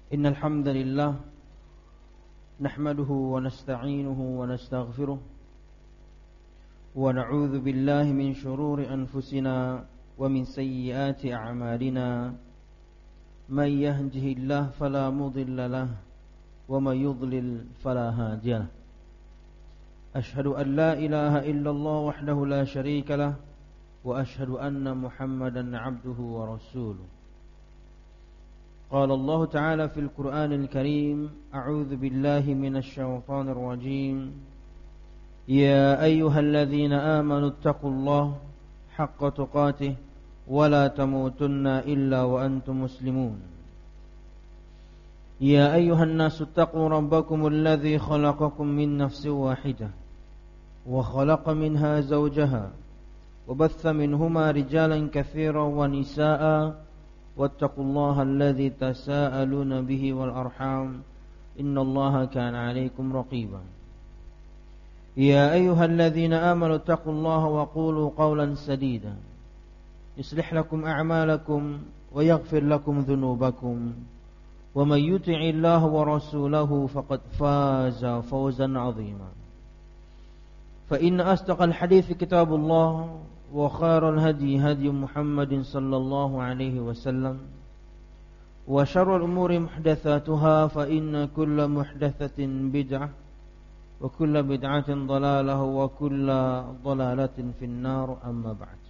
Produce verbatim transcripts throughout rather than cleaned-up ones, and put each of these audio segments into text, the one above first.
إن الحمد لله نحمده ونستعينه ونستغفره ونعوذ بالله من شرور أنفسنا ومن سيئات أعمالنا من يهده الله فلا مضل له ومن يضلل فلا هادي له أشهد أن لا إله إلا الله وحده لا شريك له وأشهد أن محمدا عبده ورسوله قال الله تعالى في القرآن الكريم أعوذ بالله من الشيطان الرجيم يا أيها الذين آمنوا اتقوا الله حق تقاته ولا تموتن إلا وأنتم مسلمون يا أيها الناس اتقوا ربكم الذي خلقكم من نفس واحدة وخلق منها زوجها وبث منهما رجالا كثيرا ونساء واتقوا الله الذي تساءلون به والأرحام إن الله كان عليكم رقيبا يا أيها الذين آمنوا اتقوا الله وقولوا قولا سديدا يصلح لكم أعمالكم ويغفر لكم ذنوبكم ومن يطع الله ورسوله فقد فاز فوزا عظيما فإن أصدق الحديث كتاب الله وخير الهدي هدي محمد صلى الله عليه وسلم وشر الأمور محدثاتها فإن كل محدثة بدعة وكل بدعة ضلالة وكل ضلالة في النار أما بعد.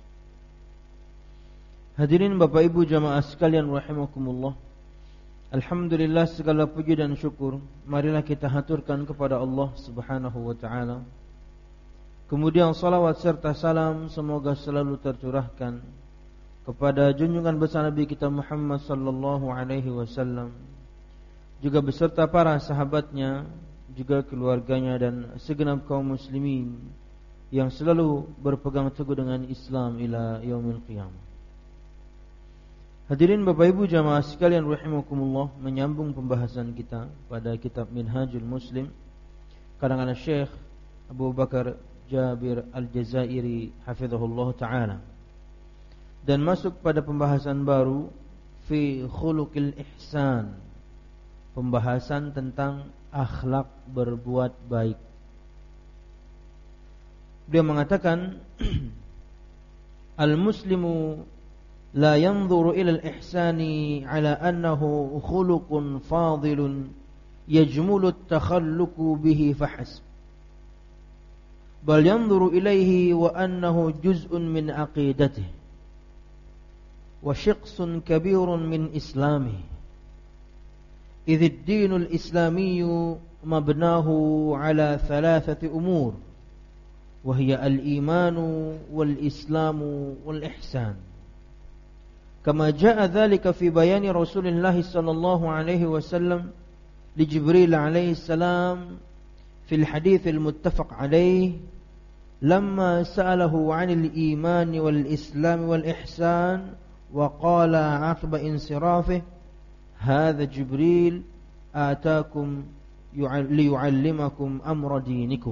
Hadirin Bapak Ibu jamaah sekalian rahimakumullah. Alhamdulillah, segala puji dan syukur marilah kita haturkan kepada Allah Subhanahu wa taala. Kemudian salawat serta salam semoga selalu tercurahkan kepada junjungan besar Nabi kita Muhammad sallallahu alaihi wasallam, juga beserta para sahabatnya, juga keluarganya dan segenap kaum muslimin yang selalu berpegang teguh dengan Islam ila yaumil qiyamah. Hadirin Bapak Ibu jamaah sekalian rahimakumullah, menyambung pembahasan kita pada kitab Minhajul Muslim karangan Syekh Abu Bakar Jabir Al-Jazairi hafizahullah ta'ala, dan masuk pada pembahasan baru fi khuluqil ihsan, pembahasan tentang akhlak berbuat baik. Dia mengatakan al-muslimu la yanzuru ila al-ihsani ala annahu khuluqun fadilun yajmulu at-takhalluqu bihi fahasb, bal yanzuru ilaihi wa annahu juz'un min aqidatihi wa shiqsun kabirun min islamihi idh ad-din al-islami mabnahu ala thalathati umur wa hiya al-iman wal-islam wal-ihsan kama jaa dhalika fi bayani Rasulillah sallallahu alaihi wasallam li Jibril alaihi salam في الحديث المتفق عليه لما سأله عن الإيمان والإسلام والإحسان وقال عقب انصرافه هذا جبريل آتاكم ليعلمكم أمر دينكم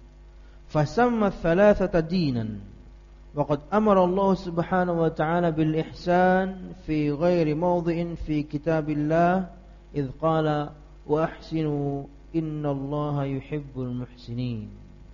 فسمى الثلاثة دينا وقد أمر الله سبحانه وتعالى بالإحسان في غير موضع في كتاب الله إذ قال وأحسنوا innallaha yuhibbul muhsinin.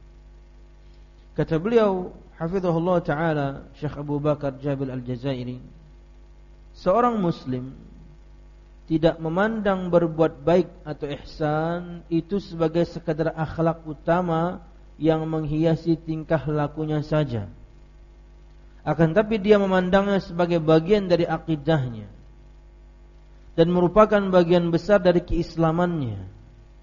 Kata beliau hafizahullah ta'ala Syekh Abu Bakar Jabir Al-Jazairi, seorang muslim tidak memandang berbuat baik atau ihsan itu sebagai sekadar akhlak utama yang menghiasi tingkah lakunya saja, akan tapi dia memandangnya sebagai bagian dari akidahnya dan merupakan bagian besar dari keislamannya.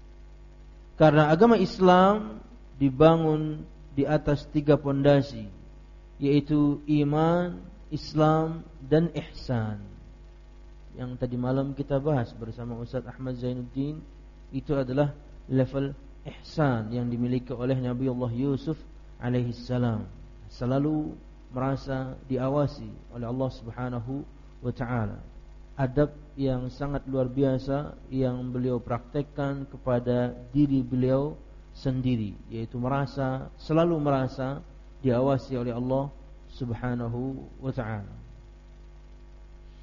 Karena agama Islam dibangun di atas tiga pondasi, yaitu iman, Islam, dan ihsan. Yang tadi malam kita bahas bersama Ustaz Ahmad Zainuddin, itu adalah level ihsan yang dimiliki oleh Nabi Allah Yusuf alaihi salam. Selalu merasa diawasi oleh Allah Subhanahu wa ta'ala. Adab yang sangat luar biasa yang beliau praktekkan kepada diri beliau sendiri, yaitu merasa, selalu merasa diawasi oleh Allah Subhanahu wa ta'ala.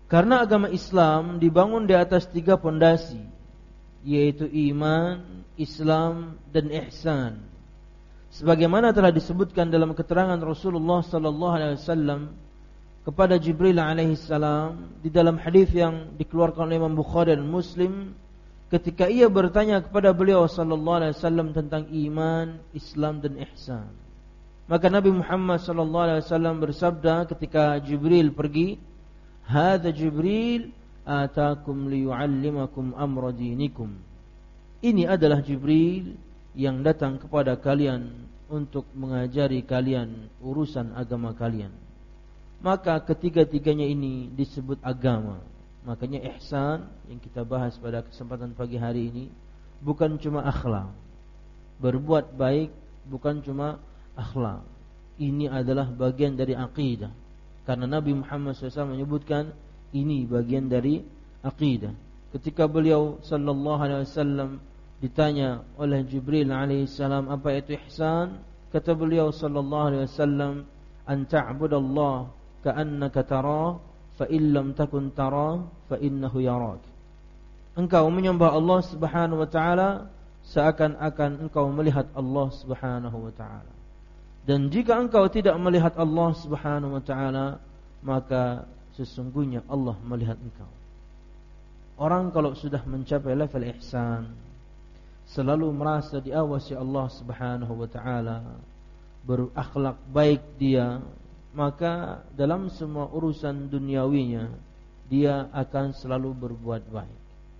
Karena agama Islam dibangun di atas tiga pondasi, yaitu iman, Islam, dan ihsan. Sebagaimana telah disebutkan dalam keterangan Rasulullah sallallahu alaihi wasallam kepada Jibril alaihi salam di dalam hadis yang dikeluarkan oleh Imam Bukhari dan Muslim, ketika ia bertanya kepada beliau sallallahu alaihi wasallam tentang iman, Islam, dan ihsan. Maka Nabi Muhammad sallallahu alaihi wasallam bersabda ketika Jibril pergi, "Hadza Jibril atakum liyuallimakum amra dinikum." Ini adalah Jibril yang datang kepada kalian untuk mengajari kalian urusan agama kalian. Maka ketiga-tiganya ini disebut agama. Makanya ihsan yang kita bahas pada kesempatan pagi hari ini bukan cuma akhlak. Berbuat baik bukan cuma akhlak. Ini adalah bagian dari akidah. Karena Nabi Muhammad shallallahu alaihi wasallam menyebutkan ini bagian dari akidah. Ketika beliau sallallahu alaihi wasallam ditanya oleh Jibril alaihi salam apa itu ihsan, kata beliau sallallahu alaihi wasallam, "An ta'budallah ka'annaka tarah, fa in lam takun tarah, fa innahu yarak." Engkau menyembah Allah Subhanahu wa taala seakan-akan engkau melihat Allah Subhanahu wa taala. Dan jika engkau tidak melihat Allah Subhanahu wa taala, maka sesungguhnya Allah melihat engkau. Orang kalau sudah mencapai level ihsan, selalu merasa diawasi Allah Subhanahu wa taala, berakhlak baik dia, maka dalam semua urusan duniawinya dia akan selalu berbuat baik.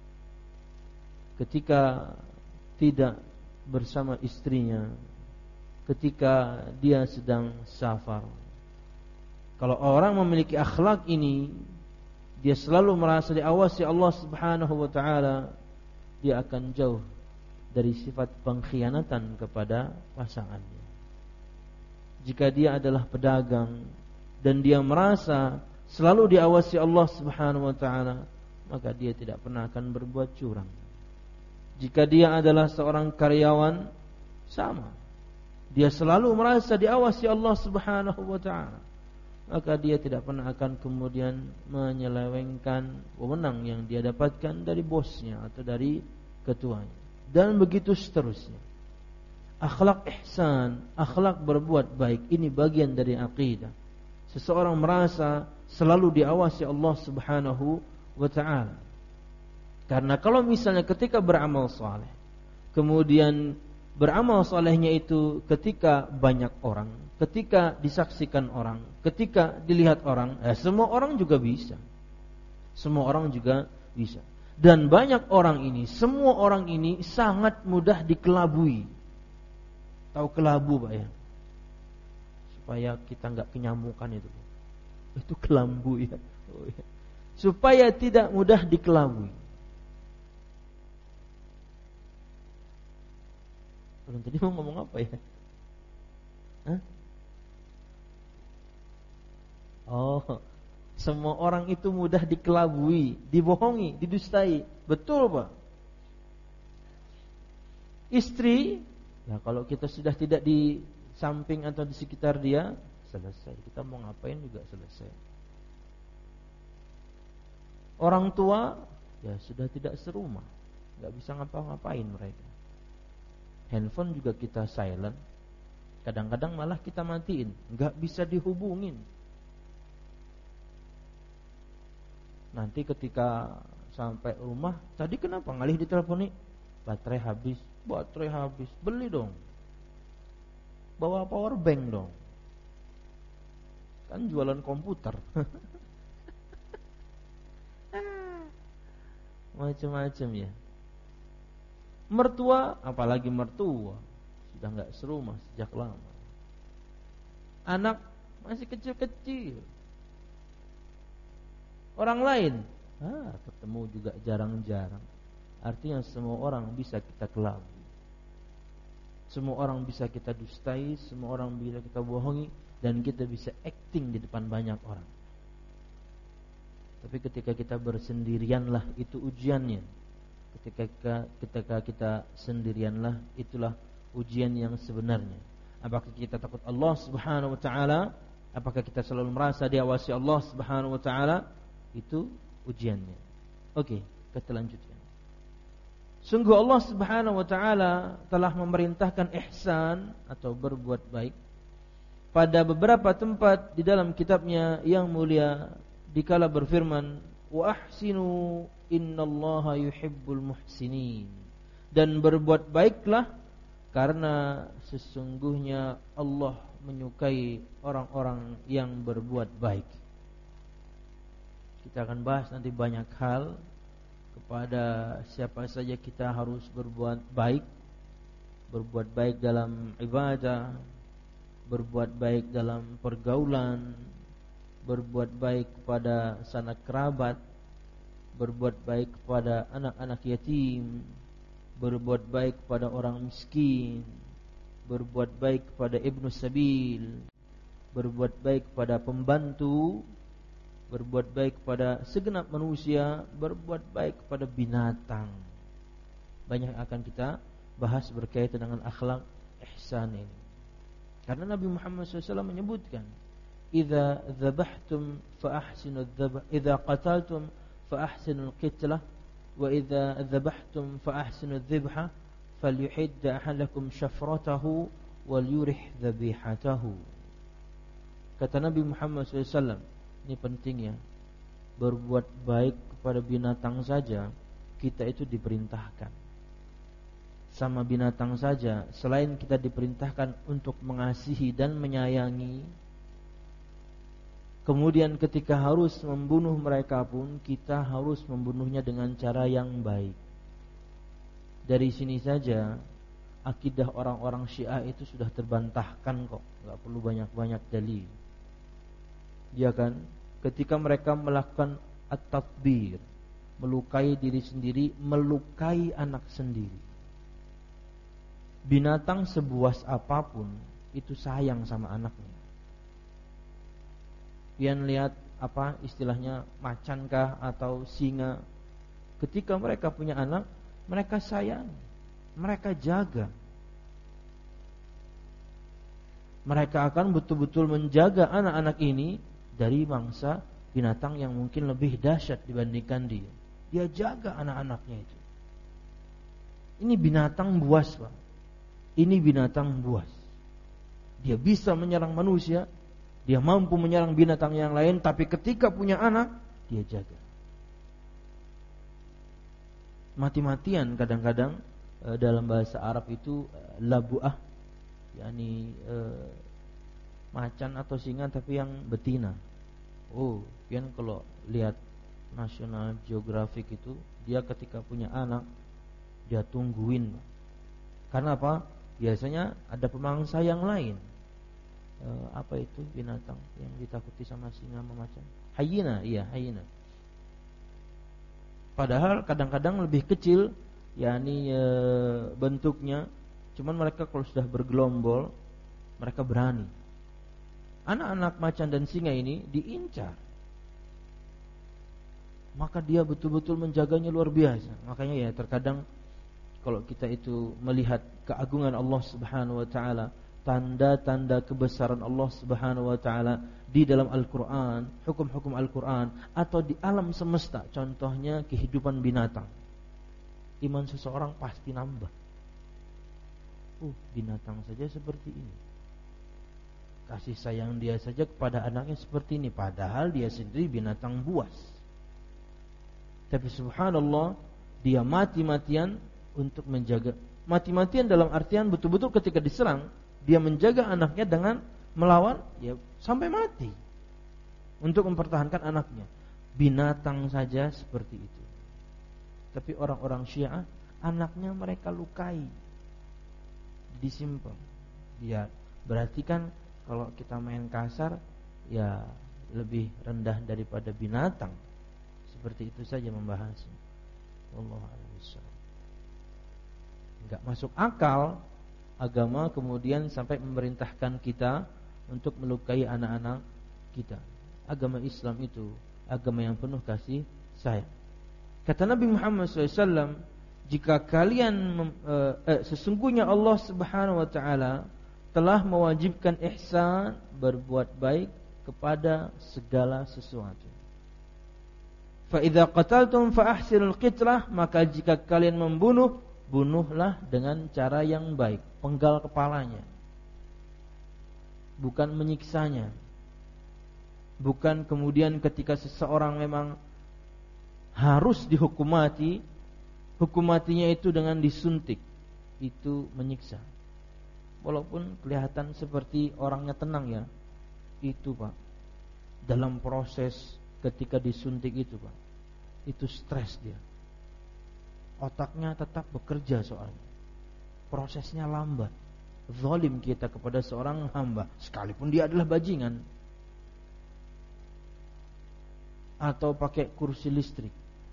Ketika tidak bersama istrinya, ketika dia sedang safar, kalau orang memiliki akhlak ini, dia selalu merasa diawasi Allah Subhanahu wa taala, dia akan jauh dari sifat pengkhianatan kepada pasangannya. Jika dia adalah pedagang dan dia merasa selalu diawasi Allah Subhanahu wa taala, maka dia tidak pernah akan berbuat curang. Jika dia adalah seorang karyawan, sama. Dia selalu merasa diawasi Allah Subhanahu wa taala, maka dia tidak pernah akan kemudian menyelewengkan wewenang yang dia dapatkan dari bosnya atau dari ketuanya. Dan begitu seterusnya. Akhlak ihsan, akhlak berbuat baik, ini bagian dari akidah. Seseorang merasa selalu diawasi Allah Subhanahu wa ta'ala. Karena kalau misalnya ketika beramal saleh, kemudian beramal salehnya itu ketika banyak orang, ketika disaksikan orang, ketika dilihat orang, eh, semua orang juga bisa. Semua orang juga bisa. Dan banyak orang ini, semua orang ini sangat mudah dikelabui. Tahu kelabu Pak ya? Supaya kita enggak kenyamukan itu. Itu kelambu ya. Oh, ya. Supaya tidak mudah dikelabui. Belum tadi mau ngomong apa ya? Hah? Oh, semua orang itu mudah dikelabui, dibohongi, didustai. Betul Pak? Istri, ya kalau kita sudah tidak di samping atau di sekitar dia, selesai. Kita mau ngapain juga selesai. Orang tua, ya sudah tidak serumah, nggak bisa ngapa-ngapain mereka. Handphone juga kita silent. Kadang-kadang malah kita matiin, nggak bisa dihubungin. Nanti ketika sampai rumah, tadi kenapa ngalih diteleponi? Baterai habis, baterai habis, beli dong. Bawa power bank dong. Kan jualan komputer. Macam-macam ya. Mertua, apalagi mertua, sudah enggak serumah sejak lama. Anak masih kecil-kecil. Orang lain, ah, ketemu juga jarang-jarang. Artinya semua orang bisa kita kelabui. Semua orang bisa kita dustai, semua orang bisa kita bohongi, dan kita bisa acting di depan banyak orang. Tapi ketika kita bersendirianlah, itu ujiannya. Ketika, ketika kita sendirianlah, itulah ujian yang sebenarnya. Apakah kita takut Allah Subhanahu wa ta'ala? Apakah kita selalu merasa diawasi Allah Subhanahu wa ta'ala? Itu ujiannya. Oke, kita lanjutkan. Sungguh Allah Subhanahu wa taala telah memerintahkan ihsan atau berbuat baik pada beberapa tempat di dalam kitabnya yang mulia, dikala berfirman, wa ahsinu innallaha yuhibbul muhsinin, dan berbuat baiklah karena sesungguhnya Allah menyukai orang-orang yang berbuat baik. Kita akan bahas nanti banyak hal kepada siapa saja kita harus berbuat baik. Berbuat baik dalam ibadah, berbuat baik dalam pergaulan, berbuat baik kepada sanak kerabat, berbuat baik kepada anak-anak yatim, berbuat baik kepada orang miskin, berbuat baik kepada ibnu sabil, berbuat baik kepada pembantu, berbuat baik kepada segenap manusia, berbuat baik kepada binatang. Banyak akan kita bahas berkaitan dengan akhlak ihsan ini. Karena Nabi Muhammad shallallahu alaihi wasallam menyebutkan, "Idza dzabhtum fa ahsinu dzabh, idza qataltum fa ahsinu al-qitlah, wa idza dzabhtum fa ahsinu dzibha, falyuhid ahadakum syafratahu wal yurih dzabihatahu." Kata Nabi Muhammad shallallahu alaihi wasallam, ini pentingnya, berbuat baik kepada binatang saja kita itu diperintahkan. Sama binatang saja, selain kita diperintahkan untuk mengasihi dan menyayangi, kemudian ketika harus membunuh mereka pun kita harus membunuhnya dengan cara yang baik. Dari sini saja akidah orang-orang Syiah itu sudah terbantahkan kok, enggak perlu banyak-banyak dalil. Ya kan? Ketika mereka melakukan at-tatbir, melukai diri sendiri, melukai anak sendiri. Binatang sebuas apapun itu sayang sama anaknya. Pian lihat apa istilahnya, macankah atau singa, ketika mereka punya anak, mereka sayang, mereka jaga. Mereka akan betul-betul menjaga anak-anak ini dari mangsa binatang yang mungkin lebih dahsyat dibandingkan dia. Dia jaga anak-anaknya itu. Ini binatang buas, Pak. Ini binatang buas. Dia bisa menyerang manusia, dia mampu menyerang binatang yang lain, tapi ketika punya anak, dia jaga. Mati-matian kadang-kadang e, dalam bahasa Arab itu e, labu'ah, yakni e, macan atau singa tapi yang betina. Oh, pian kalau lihat National Geographic itu, dia ketika punya anak dia tungguin. Karena apa? Biasanya ada pemangsa yang lain. E, apa itu binatang yang ditakuti sama singa sama macan? Hyena, iya, hyena. Padahal kadang-kadang lebih kecil, yakni e, bentuknya, cuman mereka kalau sudah bergelombol, mereka berani. Anak-anak macan dan singa ini diincar, maka dia betul-betul menjaganya luar biasa. Makanya ya terkadang kalau kita itu melihat keagungan Allah Subhanahu wa taala, tanda-tanda kebesaran Allah Subhanahu wa taala di dalam Al-Qur'an, hukum-hukum Al-Qur'an atau di alam semesta, contohnya kehidupan binatang, iman seseorang pasti nambah. Uh, binatang saja seperti ini. Kasih sayang dia saja kepada anaknya seperti ini, padahal dia sendiri binatang buas. Tapi subhanallah, dia mati-matian untuk menjaga. Mati-matian dalam artian betul-betul ketika diserang, dia menjaga anaknya dengan melawan, ya sampai mati untuk mempertahankan anaknya. Binatang saja seperti itu. Tapi orang-orang Syiah, anaknya mereka lukai, disimpan. Ya, berarti kan kalau kita main kasar, ya lebih rendah daripada binatang. Seperti itu saja membahasnya. Wallahu a'lam bishawab. Enggak masuk akal agama kemudian sampai memerintahkan kita untuk melukai anak-anak kita. Agama Islam itu agama yang penuh kasih sayang. Kata Nabi Muhammad shallallahu alaihi wasallam, jika kalian eh, eh, sesungguhnya Allah Subhanahu wa taala telah mewajibkan ihsan, berbuat baik kepada segala sesuatu. Fa idza qataltum fa ahsinul qitlah, maka jika kalian membunuh, bunuhlah dengan cara yang baik, penggal kepalanya. Bukan menyiksanya. Bukan kemudian ketika seseorang memang harus dihukum mati, hukum matinya itu dengan disuntik. Itu menyiksa. Walaupun kelihatan seperti orangnya tenang ya, itu Pak, dalam proses ketika disuntik itu Pak, itu stres dia. Otaknya tetap bekerja soalnya. Prosesnya lambat. Zalim kita kepada seorang hamba, sekalipun dia adalah bajingan. Atau pakai kursi listrik,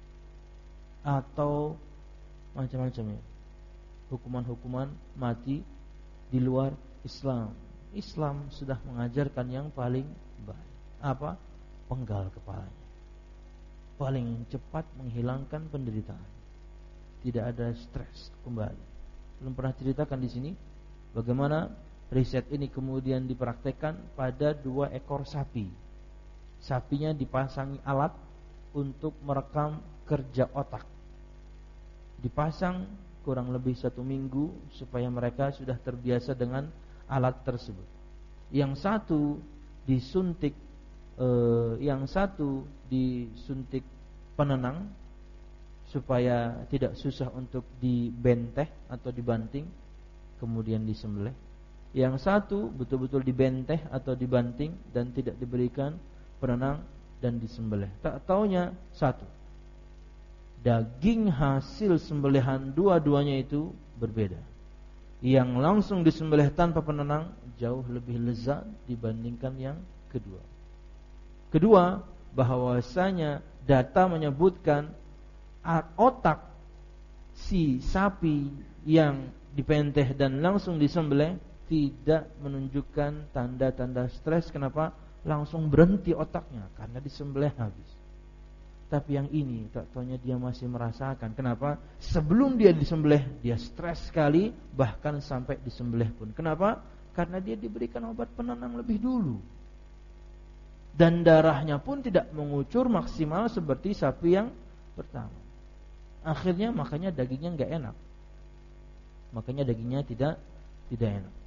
atau macam-macam ya, hukuman-hukuman mati di luar Islam. Islam sudah mengajarkan yang paling baik. Apa? Penggal kepalanya. Paling cepat menghilangkan penderitaan. Tidak ada stres kembali. Belum pernah ceritakan di sini bagaimana riset ini kemudian dipraktekkan pada dua ekor sapi. Sapinya dipasangi alat untuk merekam kerja otak. Dipasang kurang lebih satu minggu supaya mereka sudah terbiasa dengan alat tersebut. Yang satu disuntik, eh, yang satu disuntik penenang supaya tidak susah untuk dibenteh atau dibanting, kemudian disembelih. Yang satu betul-betul dibenteh atau dibanting dan tidak diberikan penenang dan disembelih. Tak taunya satu, daging hasil sembelihan dua-duanya itu berbeda. Yang langsung disembelih tanpa penenang jauh lebih lezat dibandingkan yang kedua. Kedua, bahwasanya data menyebutkan otak si sapi yang dipenteh dan langsung disembelih tidak menunjukkan tanda-tanda stres. Kenapa? Langsung berhenti otaknya karena disembelih habis. Tapi yang ini tak taunya dia masih merasakan. Kenapa? Sebelum dia disembelih dia stres sekali, bahkan sampai disembelih pun. Kenapa? Karena dia diberikan obat penenang lebih dulu. Dan darahnya pun tidak mengucur maksimal seperti sapi yang pertama. Akhirnya makanya dagingnya enggak enak. Makanya dagingnya tidak tidak enak.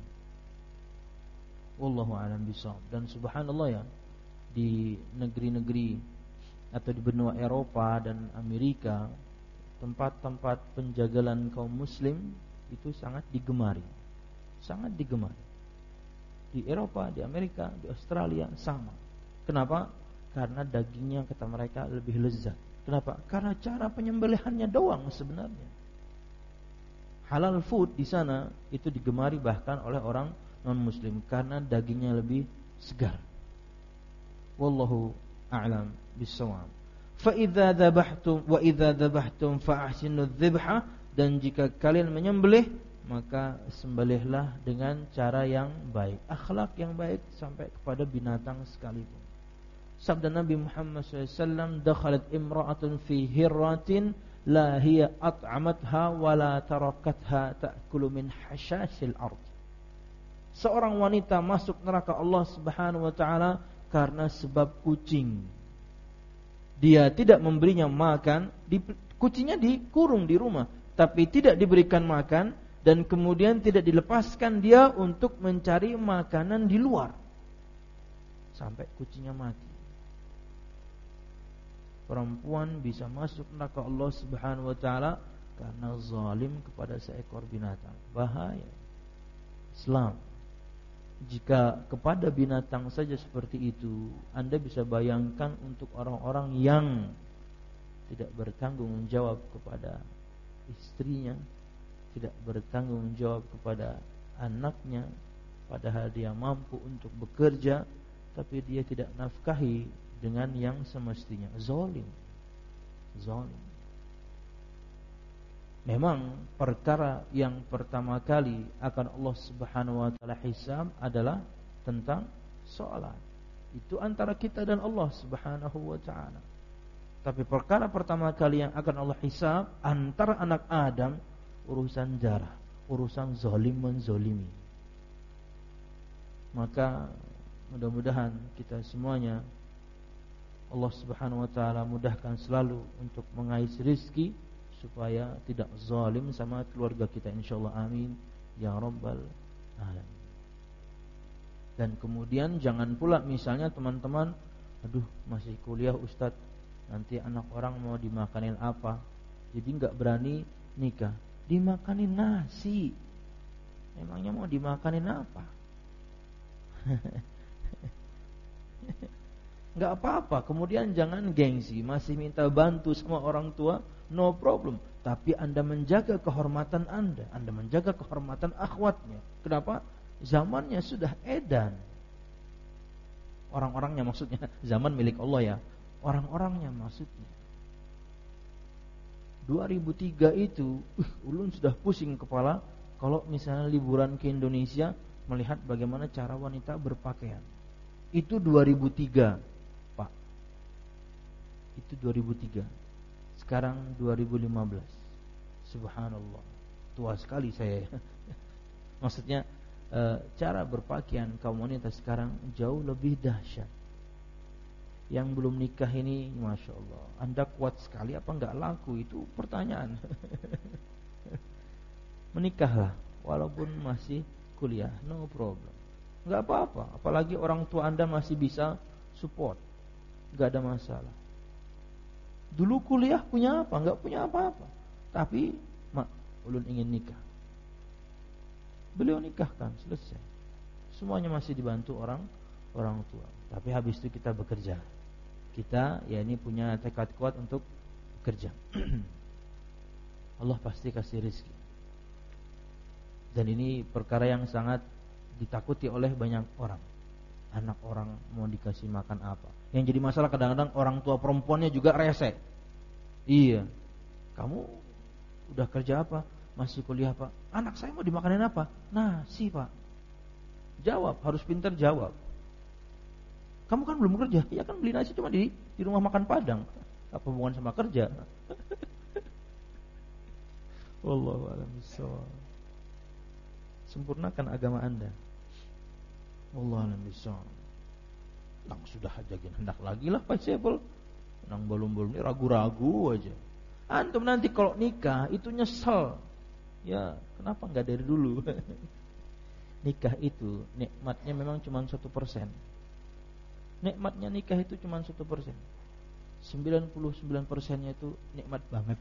Wallahu a'lam bishawab. Dan subhanallah ya, di negeri-negeri atau di benua Eropa dan Amerika, tempat-tempat penjagalan kaum muslim itu sangat digemari. Sangat digemari. Di Eropa, di Amerika, di Australia sama. Kenapa? Karena dagingnya kata mereka lebih lezat. Kenapa? Karena cara penyembelihannya doang sebenarnya. Halal food di sana itu digemari bahkan oleh orang non-muslim karena dagingnya lebih segar. Wallahu a'lam bis-shawab. Fa idza dzabhtum wa idza dzabhtum fa ahsinu dzibha, dan jika kalian menyembelih maka sembelihlah dengan cara yang baik, akhlak yang baik sampai kepada binatang sekalipun. Sabda Nabi Muhammad shallallahu alaihi wasallam, dakhalat imra'atun fi hirratin la hiya at'amatha wa la tarakatha ta'kulu min hashashil ard. Seorang wanita masuk neraka Allah Subhanahu wa taala karena sebab kucing. Dia tidak memberinya makan, di, kucingnya dikurung di rumah, tapi tidak diberikan makan, dan kemudian tidak dilepaskan dia untuk mencari makanan di luar sampai kucingnya mati. Perempuan bisa masuk neraka Allah Subhanahu wa taala karena zalim kepada seekor binatang. Bahaya. Islam, jika kepada binatang saja seperti itu, Anda bisa bayangkan untuk orang-orang yang tidak bertanggung jawab kepada istrinya, tidak bertanggung jawab kepada anaknya, padahal dia mampu untuk bekerja, tapi dia tidak nafkahi dengan yang semestinya. Zalim. Zalim. Memang perkara yang pertama kali akan Allah Subhanahu wa taala hisab adalah tentang salat. Itu antara kita dan Allah Subhanahu wa taala. Tapi perkara pertama kali yang akan Allah hisab antara anak Adam, urusan darah, urusan zalim menzalimi. Maka mudah-mudahan kita semuanya Allah Subhanahu wa taala mudahkan selalu untuk mengais rezeki supaya tidak zalim sama keluarga kita, insyaallah, amin ya rabbal alamin. Dan kemudian jangan pula misalnya teman-teman, aduh masih kuliah Ustadz, nanti anak orang mau dimakanin apa, jadi enggak berani nikah. Dimakanin nasi, emangnya mau dimakanin apa? Enggak apa-apa. Kemudian jangan gengsi, masih minta bantu sama orang tua, no problem. Tapi Anda menjaga kehormatan Anda, Anda menjaga kehormatan akhwatnya. Kenapa? Zamannya sudah edan. Orang-orangnya maksudnya, zaman milik Allah ya. Orang-orangnya maksudnya. dua ribu tiga itu, uh, ulun sudah pusing kepala kalau misalnya liburan ke Indonesia melihat bagaimana cara wanita berpakaian. Itu dua ribu tiga, Pak. Itu dua ribu tiga. Sekarang dua ribu lima belas. Subhanallah. Tua sekali saya. Maksudnya e, cara berpakaian kaum wanita sekarang jauh lebih dahsyat. Yang belum nikah ini, Masya Allah, Anda kuat sekali apa enggak laku? Itu pertanyaan. Menikahlah walaupun masih kuliah, no problem. Enggak apa-apa, apalagi orang tua Anda masih bisa support, enggak ada masalah. Dulu kuliah punya apa? Enggak punya apa-apa. Tapi mak, ulun ingin nikah. Beliau nikahkan, selesai. Semuanya masih dibantu orang orang tua. Tapi habis itu kita bekerja. Kita ya ini punya tekad kuat untuk bekerja. Allah pasti kasih rezeki. Dan ini perkara yang sangat ditakuti oleh banyak orang. Anak orang mau dikasih makan apa? Yang jadi masalah kadang-kadang orang tua perempuannya juga rese. Iya. Kamu udah kerja apa? Masih kuliah, Pak. Anak saya mau dimakanin apa? Nasi, Pak. Jawab, harus pintar jawab. Kamu kan belum kerja. Ya kan beli nasi cuma di di rumah makan Padang. Apa hubungan sama kerja? Wallahu a'lam bishawab. Sempurnakan agama Anda. Wallahu a'lam bishawab. Nang sudah aja hendak lagi lah Pak Sepul. Nang belum-belum ini ragu-ragu aja. Antum nanti kalau nikah itu nyesel. Ya, kenapa enggak dari dulu? Nikah itu nikmatnya memang cuma satu persen. Nikmatnya nikah itu cuma satu persen. Sembilan puluh sembilan persennya itu nikmat banget.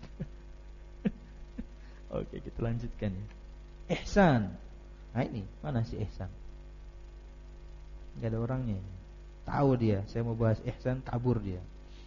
Oke, kita lanjutkan ya. Ihsan. Nah ini, mana si ihsan? Gak ada orangnya. Tahu dia, saya mau bahas ihsan, kabur dia.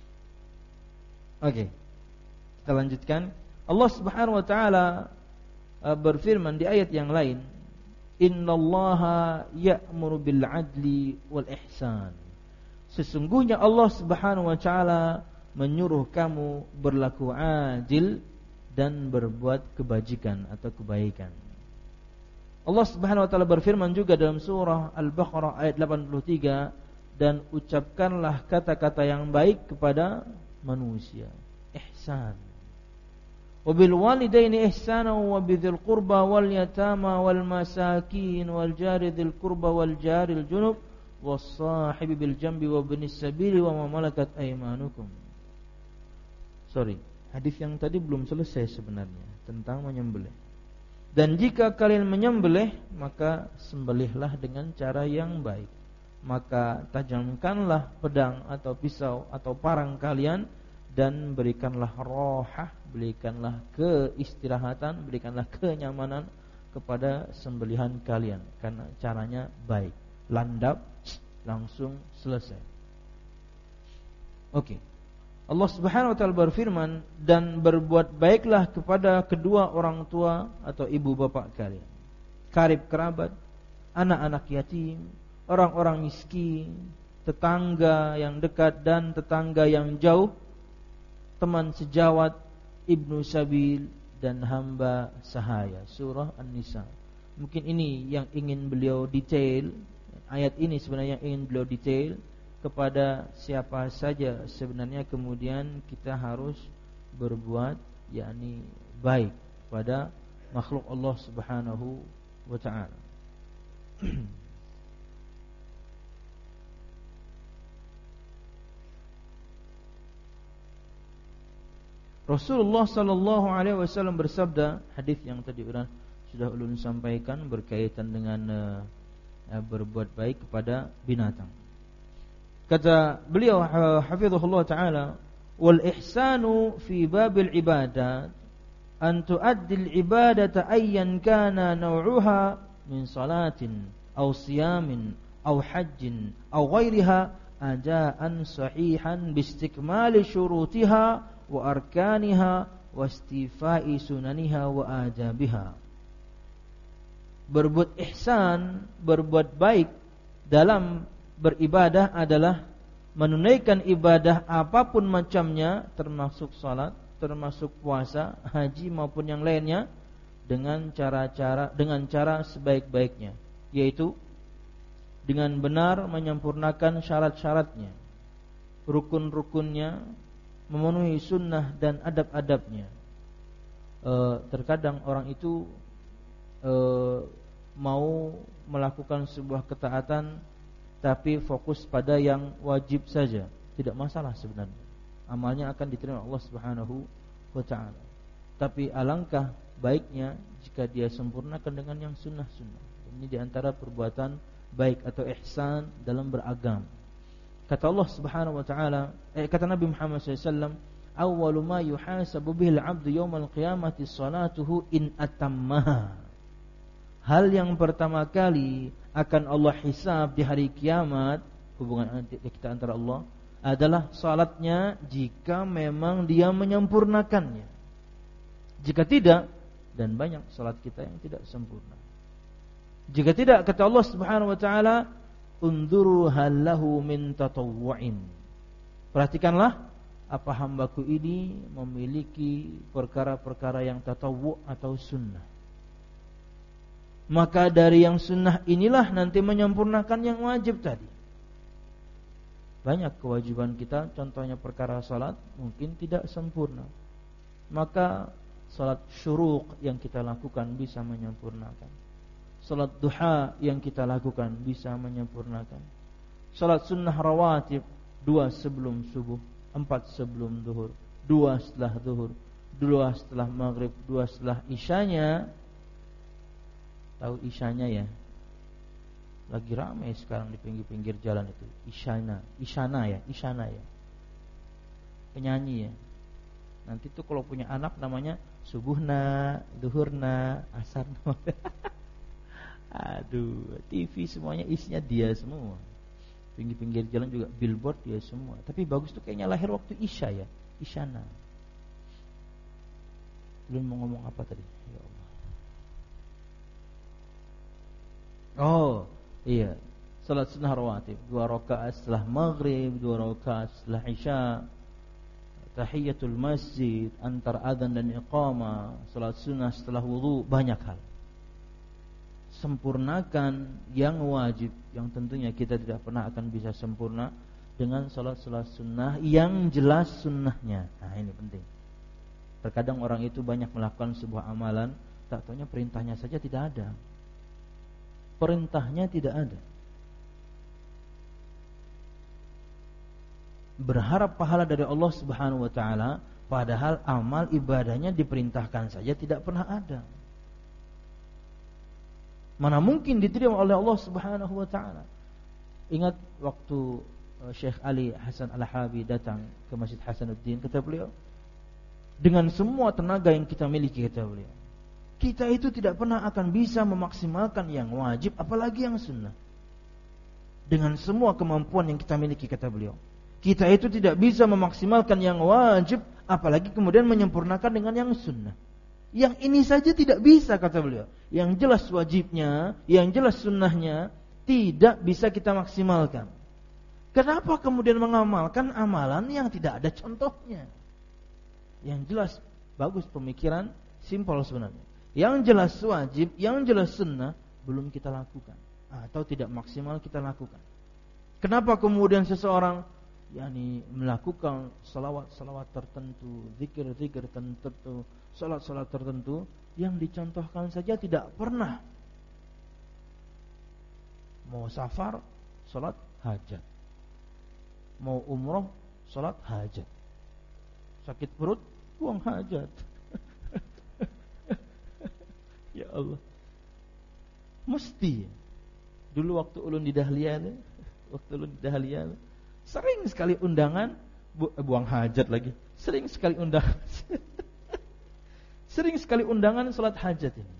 Oke, kita lanjutkan. Allah Subhanahu wa taala berfirman di ayat yang lain, Innallaha ya'muru bil 'adli wal ihsan. Sesungguhnya Allah Subhanahu wa taala menyuruh kamu berlaku adil dan berbuat kebajikan atau kebaikan. Allah Subhanahu wa taala berfirman juga dalam surah Al-Baqarah ayat delapan puluh tiga, dan ucapkanlah kata-kata yang baik kepada manusia. Ihsan. Wa bil walidaini ihsana wa bidzil qurba wal yatama wal masakin wal jari dzil qurba wal jaril junub was-sahibi bil jambi wa ibnis sabili wa ma malakat aymanukum. Sorry, hadis yang tadi belum selesai sebenarnya tentang menyembelih. Dan jika kalian menyembelih, maka sembelihlah dengan cara yang baik. Maka tajamkanlah pedang atau pisau atau parang kalian dan berikanlah rohah, berikanlah keistirahatan, berikanlah kenyamanan kepada sembelihan kalian karena caranya baik. Landap, langsung selesai. Oke. Allah Subhanahu wa taala berfirman, dan berbuat baiklah kepada kedua orang tua atau ibu bapak kalian, karib kerabat, anak-anak yatim, orang-orang miskin, tetangga yang dekat dan tetangga yang jauh, teman sejawat, ibnu sabil, dan hamba sahaya. Surah An-Nisa. Mungkin ini yang ingin beliau detail. Ayat ini sebenarnya ingin beliau detail kepada siapa saja sebenarnya kemudian kita harus berbuat yakni baik pada makhluk Allah Subhanahu wa taala. Rasulullah sallallahu alaihi wasallam bersabda, hadis yang tadi sudah ulun sampaikan berkaitan dengan uh, berbuat baik kepada binatang. Kata beliau hafizahullah taala, wal ihsanu fi babil ibadat an tuaddi al ibadata ayyan kana naw'uha min salatin aw siyamin aw hajjin aw ghairiha adaan sahihan bi istikmali syurutiha wa arkaniha wa istifai sunaniha wa adabiha. Berbuat ihsan, berbuat baik dalam beribadah adalah menunaikan ibadah apapun macamnya, termasuk salat, termasuk puasa, haji maupun yang lainnya, dengan cara-cara dengan cara sebaik-baiknya, yaitu dengan benar menyempurnakan syarat-syaratnya, rukun-rukunnya, memenuhi sunnah dan adab-adabnya. E, terkadang orang itu e, mau melakukan sebuah ketaatan tapi fokus pada yang wajib saja, tidak masalah sebenarnya. Amalnya akan diterima Allah Subhanahu wa taala. Tapi alangkah baiknya jika dia sempurnakan dengan yang sunnah-sunnah. Ini diantara perbuatan baik atau ihsan dalam beragama. Kata Allah Subhanahu wa taala, eh, kata Nabi Muhammad sallallahu alaihi wasallam, awwalu ma yuhasabu bihil 'abdu yaumal qiyamati salatuhu in atammaha. Hal yang pertama kali akan Allah hisab di hari kiamat, hubungan kita antara Allah, adalah salatnya jika memang dia menyempurnakannya. Jika tidak, dan banyak salat kita yang tidak sempurna. Jika tidak, kata Allah Subhanahu wa taala, unduru halahu min tatawwu'in. Perhatikanlah apa hambaku ini memiliki perkara-perkara yang tatawwu' atau sunnah. Maka dari yang sunnah inilah nanti menyempurnakan yang wajib tadi. Banyak kewajiban kita, contohnya perkara salat mungkin tidak sempurna. Maka salat syuruq yang kita lakukan bisa menyempurnakan. Salat duha yang kita lakukan bisa menyempurnakan. Salat sunnah rawatib, dua sebelum subuh, empat sebelum zuhur, dua setelah zuhur, dua setelah maghrib, dua setelah isyanya. Tahu isyanya ya? Lagi ramai sekarang di pinggir-pinggir jalan itu. Isyana, isyana ya, isyana ya. Penyanyi ya. Nanti tuh kalau punya anak namanya subuhna, duhurna, asarna. Aduh, T V semuanya isinya dia semua. Pinggir-pinggir jalan juga billboard dia semua. Tapi bagus tuh kayaknya lahir waktu isya ya, isyana. Belum mau ngomong apa tadi? Ya Allah. Oh, iya. Salat sunnah rawatib, dua rakaat setelah maghrib, dua rakaat setelah isya. Tahiyatul masjid, antar adzan dan iqamah, salat sunnah setelah wudu, banyak hal. Sempurnakan yang wajib, yang tentunya kita tidak pernah akan bisa sempurna dengan salat-salat sunnah yang jelas sunnahnya. Nah, ini penting. Terkadang orang itu banyak melakukan sebuah amalan, tak taunya perintahnya saja tidak ada. Perintahnya tidak ada. Berharap pahala dari Allah Subhanahu wa taala, padahal amal ibadahnya diperintahkan saja tidak pernah ada. Mana mungkin diterima oleh Allah Subhanahu wa taala? Ingat waktu Syekh Ali Hasan Al-Habi datang ke Masjid Hasanuddin, kata beliau, dengan semua tenaga yang kita miliki, kata beliau, kita itu tidak pernah akan bisa memaksimalkan yang wajib, apalagi yang sunnah. Dengan semua kemampuan yang kita miliki, kata beliau, kita itu tidak bisa memaksimalkan yang wajib, apalagi kemudian menyempurnakan dengan yang sunnah. Yang ini saja tidak bisa, kata beliau. Yang jelas wajibnya, yang jelas sunnahnya, tidak bisa kita maksimalkan. Kenapa kemudian mengamalkan amalan yang tidak ada contohnya? Yang jelas, bagus pemikiran, simpel sebenarnya. Yang jelas wajib, yang jelas sunnah, belum kita lakukan, atau tidak maksimal kita lakukan. Kenapa kemudian seseorang yakni melakukan salawat-salawat tertentu, zikir-zikir tertentu, salat-salat tertentu yang dicontohkan saja tidak pernah? Mau safar, salat hajat. Mau umroh, salat hajat. Sakit perut, buang hajat. Ya Allah. Mesti. Dulu waktu ulun di Dahlia, waktu ulun di Dahlia, sering sekali undangan bu, buang hajat lagi. Sering sekali undangan. Sering sekali undangan salat hajat ini.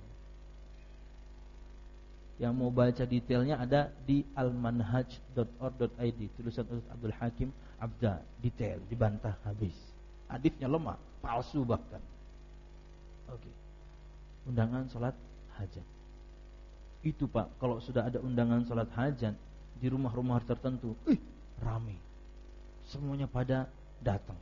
Yang mau baca detailnya ada di almanhaj dot org dot i d, tulisan Ustaz Abdul Hakim Abda, detail, dibantah habis. Hadisnya lemah, palsu bahkan. Oke. Undangan salat hajat. Itu Pak, kalau sudah ada undangan salat hajat di rumah-rumah tertentu, ih, rame. Semuanya pada datang.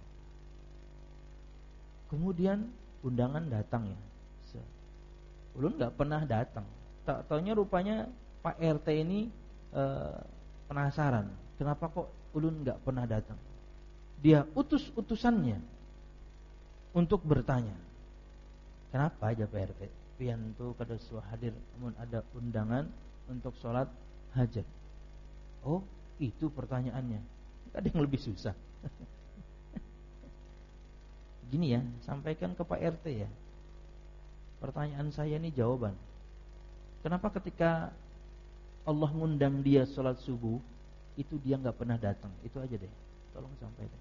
Kemudian undangan datang ya. Ulun enggak pernah datang. Tak taunya rupanya Pak R T ini eh, penasaran, kenapa kok ulun enggak pernah datang. Dia utus utusannya untuk bertanya. Kenapa aja Pak R T? Piantu kada suah hadir, namun ada undangan untuk sholat hajat. Oh, itu pertanyaannya. Ada yang lebih susah. Gini ya, sampaikan ke Pak R T ya. Pertanyaan saya ini jawaban. Kenapa ketika Allah ngundang dia sholat subuh, itu dia nggak pernah datang? Itu aja deh. Tolong sampaikan.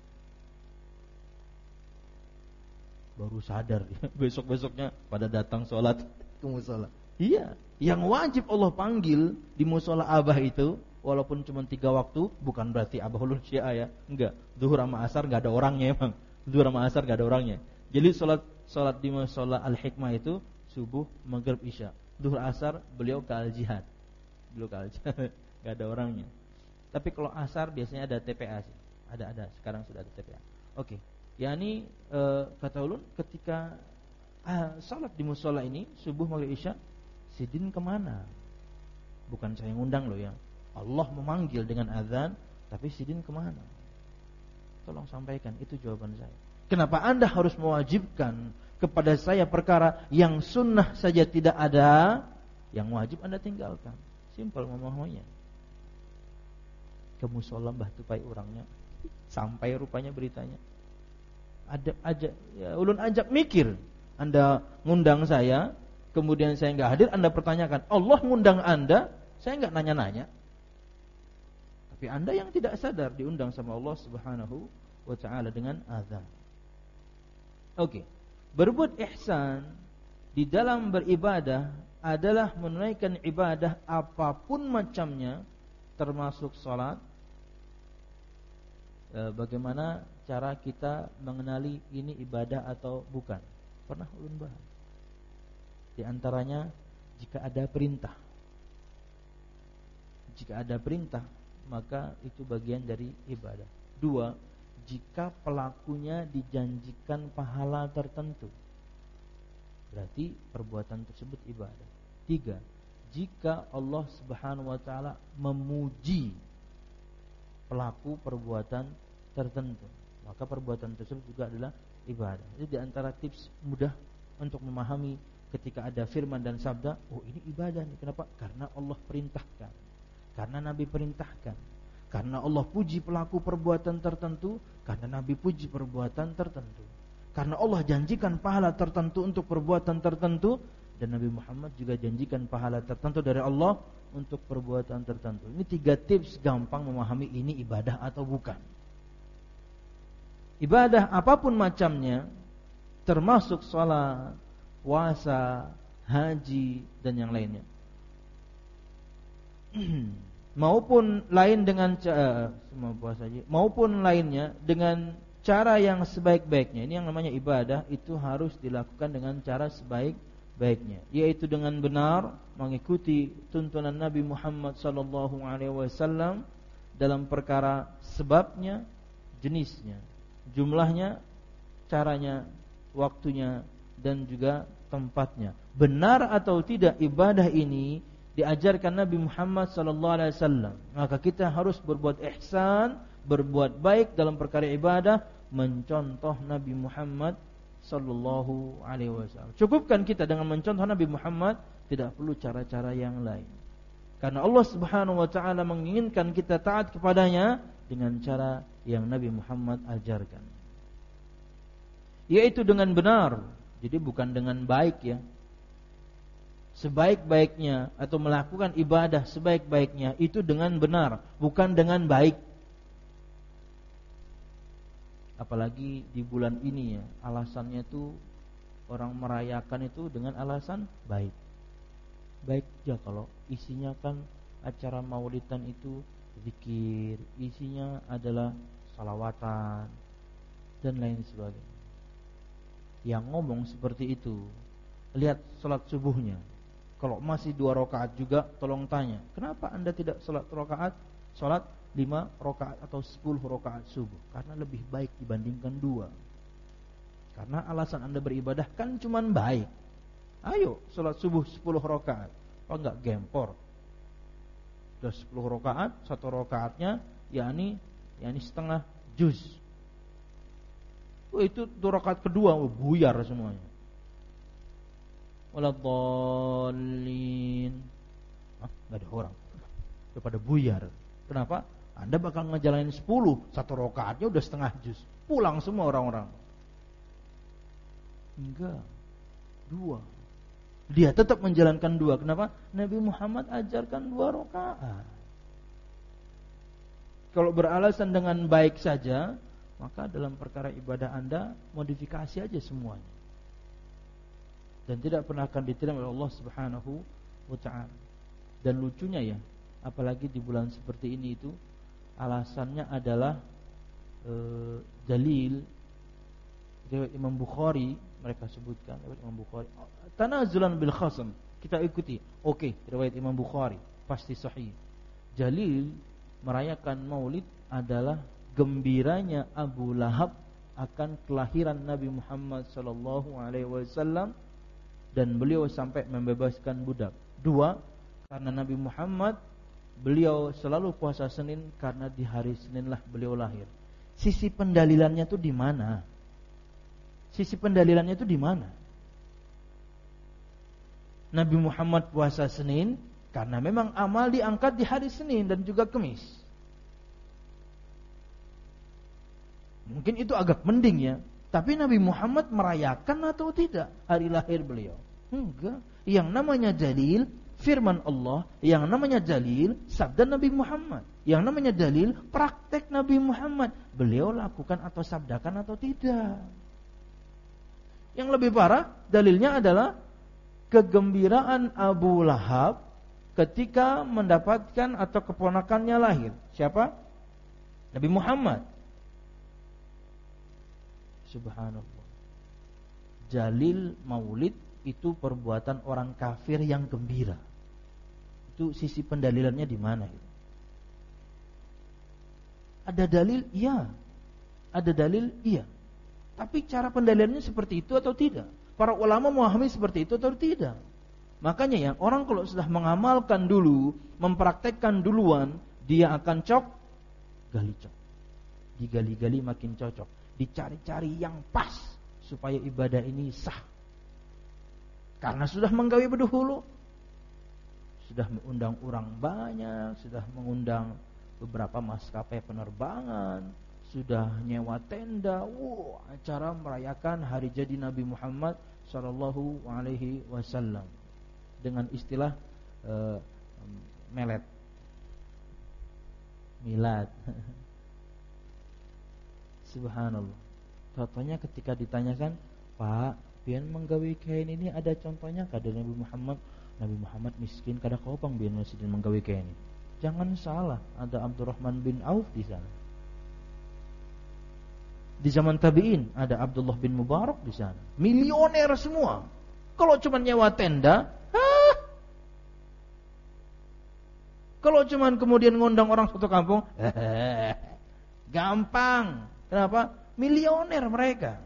Baru sadar dia, besok-besoknya pada datang sholat ke musola. Iya, yang wajib Allah panggil di musola Abah itu, walaupun cuma tiga waktu, bukan berarti Abah ulun Syiah ya, enggak. Zuhur sama asar nggak ada orangnya emang. Zuhur sama asar nggak ada orangnya. Jadi sholat sholat di musola Al Hikmah itu subuh, maghrib, isya. Zuhur asar beliau ke Al Jihad, beliau ke Al Jihad, nggak ada orangnya. Tapi kalau asar biasanya ada T P A sih, ada ada. Sekarang sudah ada T P A. Oke. Yani e, kata ulun ketika ah, salat di musola ini subuh maghrib isya, sidin kemana? Bukan saya ngundang loh ya. Allah memanggil dengan azan, tapi sidin kemana? Tolong sampaikan, itu jawaban saya. Kenapa Anda harus mewajibkan kepada saya perkara yang sunnah saja tidak ada, yang wajib Anda tinggalkan? Simpel memahaminya. Ke musola Mbah Tupai orangnya, sampai rupanya beritanya. Ada aja, ya, ulun ajak mikir. Anda ngundang saya, kemudian saya nggak hadir, Anda pertanyakan, Allah ngundang Anda, saya nggak nanya-nanya. Tapi Anda yang tidak sadar diundang sama Allah Subhanahu wa Ta'ala dengan azan. Oke, berbuat ihsan di dalam beribadah adalah menunaikan ibadah apapun macamnya, termasuk salat. E, bagaimana cara kita mengenali ini ibadah atau bukan? Pernah ulun bahas. Di antaranya jika ada perintah. Jika ada perintah, maka itu bagian dari ibadah. Dua, jika pelakunya dijanjikan pahala tertentu, berarti perbuatan tersebut ibadah. Tiga, jika Allah Subhanahu wa Ta'ala memuji pelaku perbuatan tertentu, maka perbuatan tersebut juga adalah ibadah. Jadi di antara tips mudah untuk memahami ketika ada firman dan sabda, oh ini ibadah nih. Kenapa? Karena Allah perintahkan, karena Nabi perintahkan, karena Allah puji pelaku perbuatan tertentu, karena Nabi puji perbuatan tertentu, karena Allah janjikan pahala tertentu untuk perbuatan tertentu, dan Nabi Muhammad juga janjikan pahala tertentu dari Allah untuk perbuatan tertentu. Ini tiga tips gampang memahami ini ibadah atau bukan. Ibadah apapun macamnya, termasuk salat, puasa, haji, dan yang lainnya. Maupun lain dengan uh, semua puasa haji, maupun lainnya dengan cara yang sebaik-baiknya. Ini yang namanya ibadah, itu harus dilakukan dengan cara sebaik-baiknya, yaitu dengan benar mengikuti tuntunan Nabi Muhammad sallallahu alaihi wasallam dalam perkara sebabnya, jenisnya, jumlahnya, caranya, waktunya, dan juga tempatnya. Benar atau tidak ibadah ini diajarkan Nabi Muhammad sallallahu alaihi wasallam, maka kita harus berbuat ihsan, berbuat baik dalam perkara ibadah, mencontoh Nabi Muhammad sallallahu alaihi wasallam. Cukupkan kita dengan mencontoh Nabi Muhammad, tidak perlu cara-cara yang lain. Karena Allah Subhanahu wa Ta'ala menginginkan kita taat kepadanya dengan cara yang Nabi Muhammad ajarkan. yaitu dengan benar. Jadi bukan dengan baik ya. Sebaik-baiknya atau melakukan ibadah sebaik-baiknya itu dengan benar, bukan dengan baik. Apalagi di bulan ini ya, alasannya tuh orang merayakan itu dengan alasan baik. Baik ya kalau isinya kan acara maulidan itu zikir, isinya adalah salawatan dan lain sebagainya. Yang ngomong seperti itu, lihat salat subuhnya. Kalau masih dua rakaat juga, tolong tanya, kenapa anda tidak salat rakaat, salat lima rakaat atau sepuluh rakaat subuh? Karena lebih baik dibandingkan dua. Karena alasan anda beribadah kan cuman baik. Ayo salat subuh sepuluh rakaat, apa enggak gempor? Sudah sepuluh rakaat, satu rakaatnya yakni yakni setengah juz. Oh, itu dua rakaat kedua oh, buyar semuanya. Waladhdallin. Ah, enggak ada orang. Udah pada buyar. Kenapa? Anda bakal ngejalanin sepuluh, satu rakaatnya udah setengah juz. Pulang semua orang-orang. Enggak. Dua. Dia tetap menjalankan dua. Kenapa? Nabi Muhammad ajarkan dua rakaat. Kalau beralasan dengan baik saja, maka dalam perkara ibadah Anda modifikasi aja semuanya. Dan tidak pernah akan diterima oleh Allah Subhanahu wa ta'ala. Dan lucunya ya, apalagi di bulan seperti ini itu, alasannya adalah e, dalil riwayat Imam Bukhari, mereka sebutkan riwayat Imam Bukhari, tanazulan bil khasam, kita ikuti. Oke, riwayat Imam Bukhari pasti sahih. Dalil merayakan Maulid adalah gembiranya Abu Lahab akan kelahiran Nabi Muhammad sallallahu alaihi wasallam dan beliau sampai membebaskan budak. Dua, karena Nabi Muhammad beliau selalu puasa Senin karena di hari Seninlah beliau lahir. Sisi pendalilannya itu di mana? Sisi pendalilannya itu di mana? Nabi Muhammad puasa Senin karena memang amal diangkat di hari Senin dan juga Kamis. Mungkin itu agak mending ya. Tapi Nabi Muhammad merayakan atau tidak hari lahir beliau? Enggak. Yang namanya dalil firman Allah, yang namanya dalil sabda Nabi Muhammad, yang namanya dalil praktek Nabi Muhammad. Beliau lakukan atau sabdakan atau tidak. Yang lebih parah, dalilnya adalah kegembiraan Abu Lahab ketika mendapatkan atau keponakannya lahir. Siapa? Nabi Muhammad. Subhanallah. Jalil maulid itu perbuatan orang kafir yang gembira. Itu sisi pendalilannya di mana? Ada dalil? Iya. Ada dalil? Iya. Tapi cara pendalilannya seperti itu atau tidak? Para ulama memahami seperti itu atau tidak? Makanya ya, orang kalau sudah mengamalkan dulu, mempraktekkan duluan, dia akan cok, gali cok. Digali-gali makin cocok. Dicari-cari yang pas supaya ibadah ini sah. Karena sudah menggawe berdahulu, sudah mengundang orang banyak, sudah mengundang beberapa maskapai penerbangan, sudah nyewa tenda, wow, acara merayakan hari jadi Nabi Muhammad Sallallahu Alaihi Wasallam dengan istilah uh, melet, milad. Subhanallah. Contohnya ketika ditanyakan, Pak, biar menggawe kain ini ada contohnya kada Nabi Muhammad? Nabi Muhammad miskin kada kopang biar masih menggawe kain ini. Jangan salah, ada Abdurrahman bin Auf di sana. Di zaman tabi'in ada Abdullah bin Mubarak di sana. Milioner semua. Kalau cuma nyewa tenda, hah? Kalau cuma kemudian ngundang orang satu kampung, gampang. Kenapa? Milioner mereka.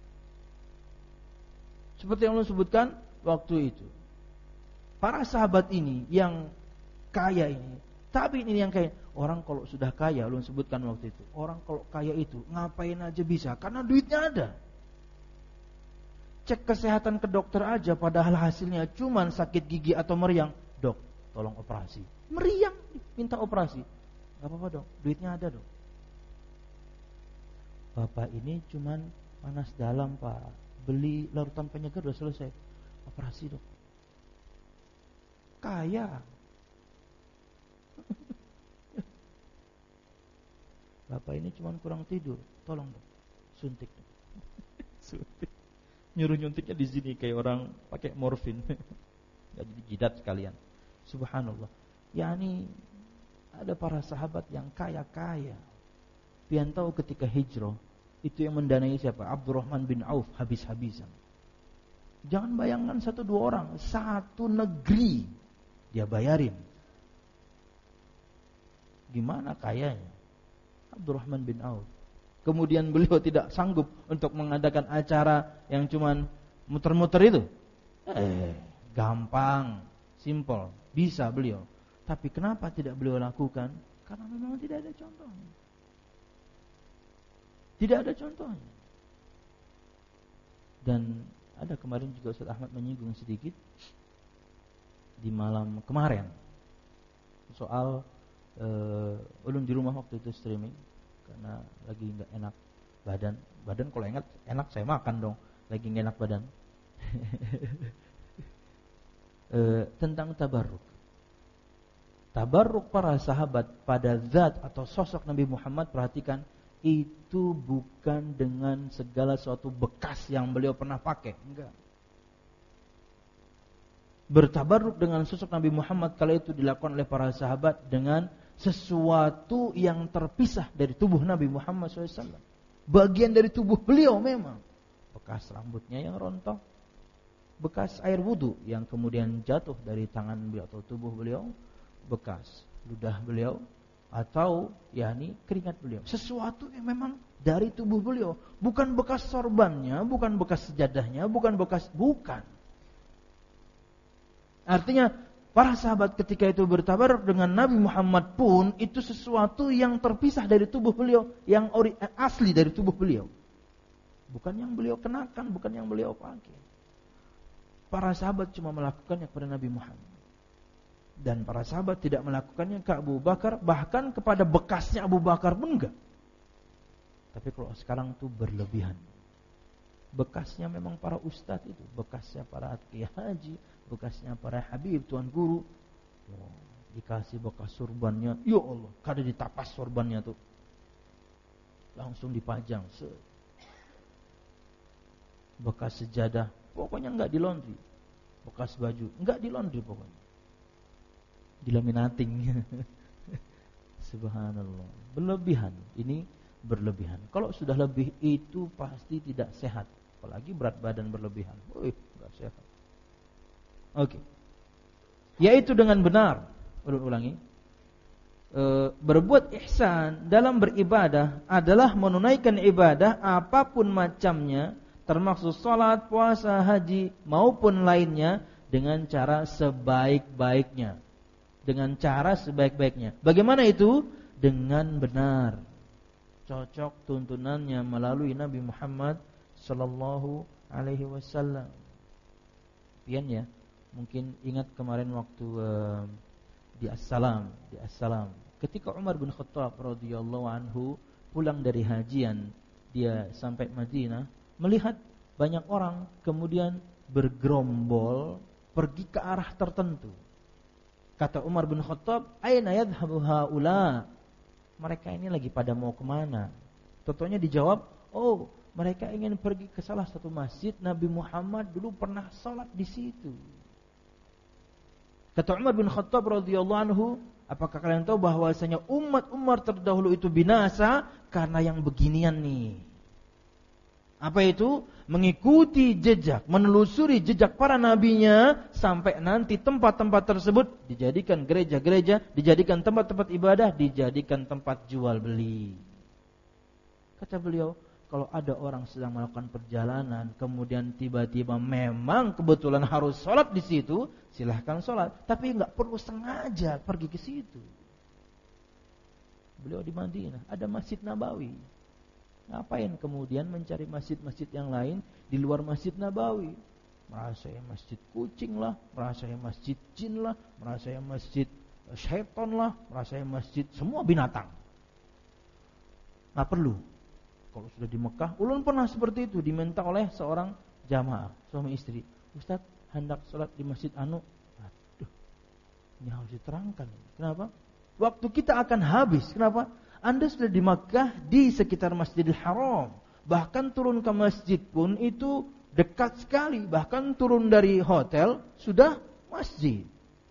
Seperti yang Allah sebutkan waktu itu. Para sahabat ini yang kaya ini, tapi ini yang kaya. Orang kalau sudah kaya, Allah sebutkan waktu itu. Orang kalau kaya itu ngapain aja bisa, karena duitnya ada. Cek kesehatan ke dokter aja, padahal hasilnya cuman sakit gigi atau meriang. Dok, tolong operasi. Meriang, minta operasi. Gak apa-apa dok, duitnya ada dok. Bapak ini cuman Panas dalam Pak, beli larutan penyegar udah selesai, operasi dok. Kaya. Bapak ini cuma kurang tidur, tolong dok, suntik dok. Suntik. Nyuruh nyuntiknya di sini kayak orang pakai morfin. Gak jadi jidat sekalian. Subhanallah. Yani ada para sahabat yang kaya-kaya. Pian tahu ketika hijrah itu yang mendanai siapa? Abdurrahman bin Auf habis-habisan. Jangan bayangkan satu dua orang, satu negeri dia bayarin. Gimana kayanya Abdurrahman bin Auf. Kemudian beliau tidak sanggup untuk mengadakan acara yang cuman muter-muter itu. Eh, gampang, simple, bisa beliau. Tapi kenapa tidak beliau lakukan? Karena memang tidak ada contohnya. Tidak ada contohnya. Dan ada kemarin juga Ustaz Ahmad menyinggung sedikit di malam kemarin soal uh, ulun di rumah waktu itu streaming karena lagi nggak enak badan. Badan kalau enak enak saya makan dong. Lagi nggak enak badan. uh, tentang tabarruk. Tabarruk para sahabat pada zat atau sosok Nabi Muhammad, perhatikan, itu bukan dengan segala suatu bekas yang beliau pernah pakai, enggak. Bertabarruk dengan sosok Nabi Muhammad kala itu dilakukan oleh para sahabat dengan sesuatu yang terpisah dari tubuh Nabi Muhammad shallallahu alaihi wasallam. Bagian dari tubuh beliau memang bekas rambutnya yang rontok, bekas air wudu yang kemudian jatuh dari tangan beliau atau tubuh beliau, bekas ludah beliau, atau yakni keringat beliau. Sesuatu yang memang dari tubuh beliau, bukan bekas sorbannya, bukan bekas sejadahnya, bukan bekas bukan. Artinya para sahabat ketika itu bertabarruk dengan Nabi Muhammad pun itu sesuatu yang terpisah dari tubuh beliau, yang ori, asli dari tubuh beliau. Bukan yang beliau kenakan, bukan yang beliau pakai. Para sahabat cuma melakukannya kepada Nabi Muhammad. Dan para sahabat tidak melakukannya ke Abu Bakar, bahkan kepada bekasnya Abu Bakar pun enggak. Tapi kalau sekarang itu berlebihan. Bekasnya memang para ustadz itu, bekasnya para kiai haji, bekasnya para habib, tuan guru. Oh, dikasih bekas surbannya, ya Allah, kada ditapas surbannya tuh. Langsung dipajang. Bekas sejadah, pokoknya enggak di laundry. Bekas baju, enggak di laundry pokoknya. Dilaminating. Subhanallah. Berlebihan. Ini berlebihan. Kalau sudah lebih itu pasti tidak sehat. Apalagi berat badan berlebihan. Wih, enggak sehat. Oke. Okay. Yaitu dengan benar. Ulangi. E, berbuat ihsan dalam beribadah adalah menunaikan ibadah apapun macamnya, termasuk salat, puasa, haji maupun lainnya dengan cara sebaik-baiknya. Dengan cara sebaik-baiknya. Bagaimana itu? Dengan benar. Cocok tuntunannya melalui Nabi Muhammad sallallahu alaihi wasallam. Pian ya, mungkin ingat kemarin waktu uh, di As-Salam, di As-Salam. Ketika Umar bin Khattab radhiyallahu anhu pulang dari hajian, dia sampai Madinah, melihat banyak orang kemudian bergerombol pergi ke arah tertentu. Kata Umar bin Khattab, "Aina yadhhabu haula?" Mereka ini lagi pada mau kemana? Tentunya dijawab, "Oh, mereka ingin pergi ke salah satu masjid Nabi Muhammad dulu pernah salat di situ." Kata Umar bin Khattab radhiyallahu anhu, "Apakah kalian tahu bahwasanya umat-umat terdahulu itu binasa karena yang beginian nih?" Apa itu? Mengikuti jejak, menelusuri jejak para nabinya sampai nanti tempat-tempat tersebut dijadikan gereja-gereja, dijadikan tempat-tempat ibadah, dijadikan tempat jual beli. Kata beliau, kalau ada orang sedang melakukan perjalanan, kemudian tiba-tiba memang kebetulan harus sholat di situ, silahkan sholat, tapi nggak perlu sengaja pergi ke situ. Beliau di Madinah, ada Masjid Nabawi. Ngapain kemudian mencari masjid-masjid yang lain di luar Masjid Nabawi? Merasa yang masjid kucing lah, merasa yang masjid jin lah, merasa yang masjid syaitan lah, merasa yang masjid semua binatang. Nggak perlu. Kalau sudah di Mekah, ulun pernah seperti itu, diminta oleh seorang jamaah, suami istri. Ustaz, hendak sholat di masjid anu. Aduh, ini harus diterangkan. Kenapa? Waktu kita akan habis. Kenapa? Anda sudah di Mekah, di sekitar Masjidil Haram. Bahkan turun ke masjid pun itu dekat sekali. Bahkan turun dari hotel, sudah masjid.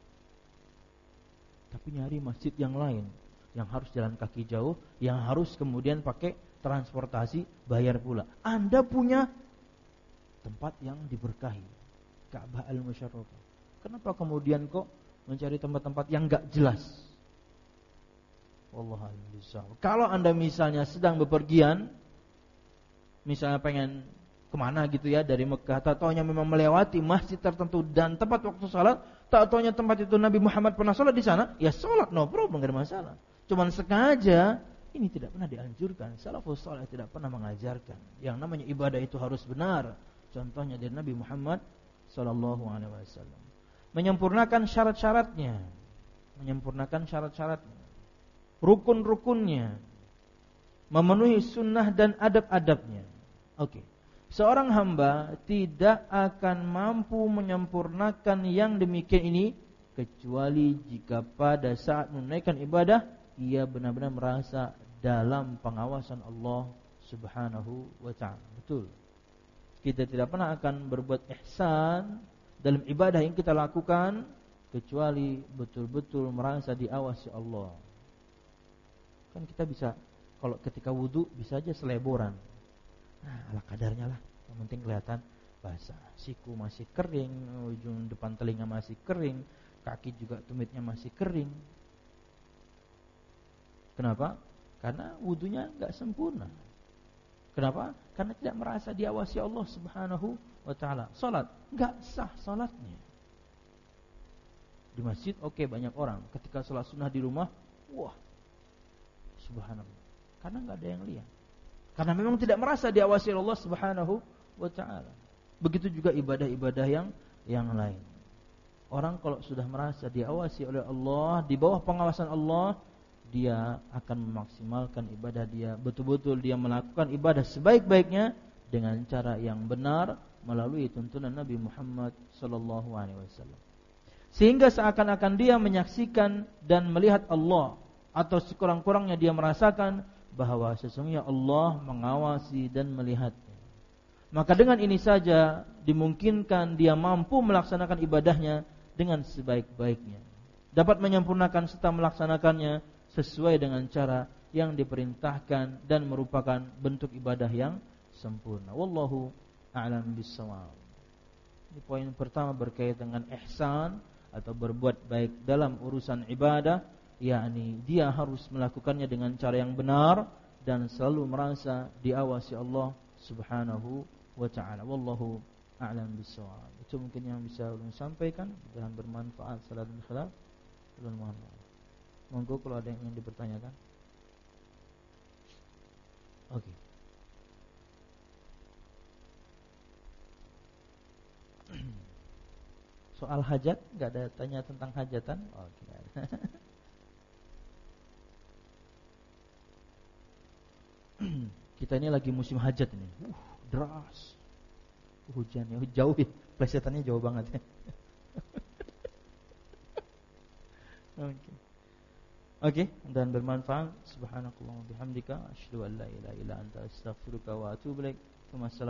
Tapi nyari masjid yang lain, yang harus jalan kaki jauh, yang harus kemudian pakai transportasi, bayar pula. Anda punya tempat yang diberkahi, Ka'bah Al-Musyarrafah. Kenapa kemudian kok mencari tempat-tempat yang enggak jelas? Wallahu a'lam. Kalau Anda misalnya sedang bepergian, misalnya pengen kemana gitu ya, dari Mekah, tak taunya memang melewati masjid tertentu dan tempat waktu salat, tak taunya tempat itu Nabi Muhammad pernah salat di sana, ya salat, no problem, enggak ada masalah. Cuman sengaja, ini tidak pernah dianjurkan. Salafus saleh tidak pernah mengajarkan. Yang namanya ibadah itu harus benar. Contohnya dari Nabi Muhammad sallallahu alaihi wasallam. Menyempurnakan syarat-syaratnya, menyempurnakan syarat-syaratnya, rukun-rukunnya, memenuhi sunnah dan adab-adabnya. Oke. Okay. Seorang hamba tidak akan mampu menyempurnakan yang demikian ini kecuali jika pada saat menunaikan ibadah ia benar-benar merasa dalam pengawasan Allah Subhanahu wa ta'ala. Betul. Kita tidak pernah akan berbuat ihsan dalam ibadah yang kita lakukan kecuali betul-betul merasa diawasi Allah. Kan kita bisa, kalau ketika wudu bisa aja seleboran. Nah, ala kadarnya lah. Yang penting kelihatan basah. Siku masih kering, ujung depan telinga masih kering, kaki juga tumitnya masih kering. Kenapa? Karena wudunya enggak sempurna. Kenapa? Karena tidak merasa diawasi Allah Subhanahu wa ta'ala. Salat enggak sah salatnya. Di masjid oke okay, banyak orang. Ketika salat sunnah di rumah, wah, subhanallah. Karena enggak ada yang lihat. Karena memang tidak merasa diawasi Allah Subhanahu wa ta'ala. Begitu juga ibadah-ibadah yang yang lain. Orang kalau sudah merasa diawasi oleh Allah, di bawah pengawasan Allah, dia akan memaksimalkan ibadah dia, betul-betul dia melakukan ibadah sebaik-baiknya dengan cara yang benar melalui tuntunan Nabi Muhammad sallallahu alaihi wasallam. Sehingga seakan-akan dia menyaksikan dan melihat Allah, atau sekurang-kurangnya dia merasakan bahwa sesungguhnya Allah mengawasi dan melihatnya. Maka dengan ini saja dimungkinkan dia mampu melaksanakan ibadahnya dengan sebaik-baiknya, dapat menyempurnakan serta melaksanakannya sesuai dengan cara yang diperintahkan dan merupakan bentuk ibadah yang sempurna. Wallahu a'lam bissawab. Ini poin pertama berkaitan dengan ihsan atau berbuat baik dalam urusan ibadah, yakni dia harus melakukannya dengan cara yang benar dan selalu merasa diawasi Allah Subhanahu wa ta'ala. Wallahu a'lam bissawab. Itu mungkin yang bisa ulun sampaikan, mudah-mudahan bermanfaat. Salam khilaf. Ulun mohon maaf. Monggo kalau ada yang ingin dipertanyakan. Oke. Okay. Soal hajat, enggak ada tanya tentang hajatan? Oke. Okay. Kita ini lagi musim hajat ini. Uh, deras. Hujannya jauh ya. Plesetannya jauh banget ya. Oke. Okay. Oke, okay, dan bermanfaat. Subhanakallahumma bihamdika asyhadu an la ilaha illa anta astaghfiruka wa atubu ilaik.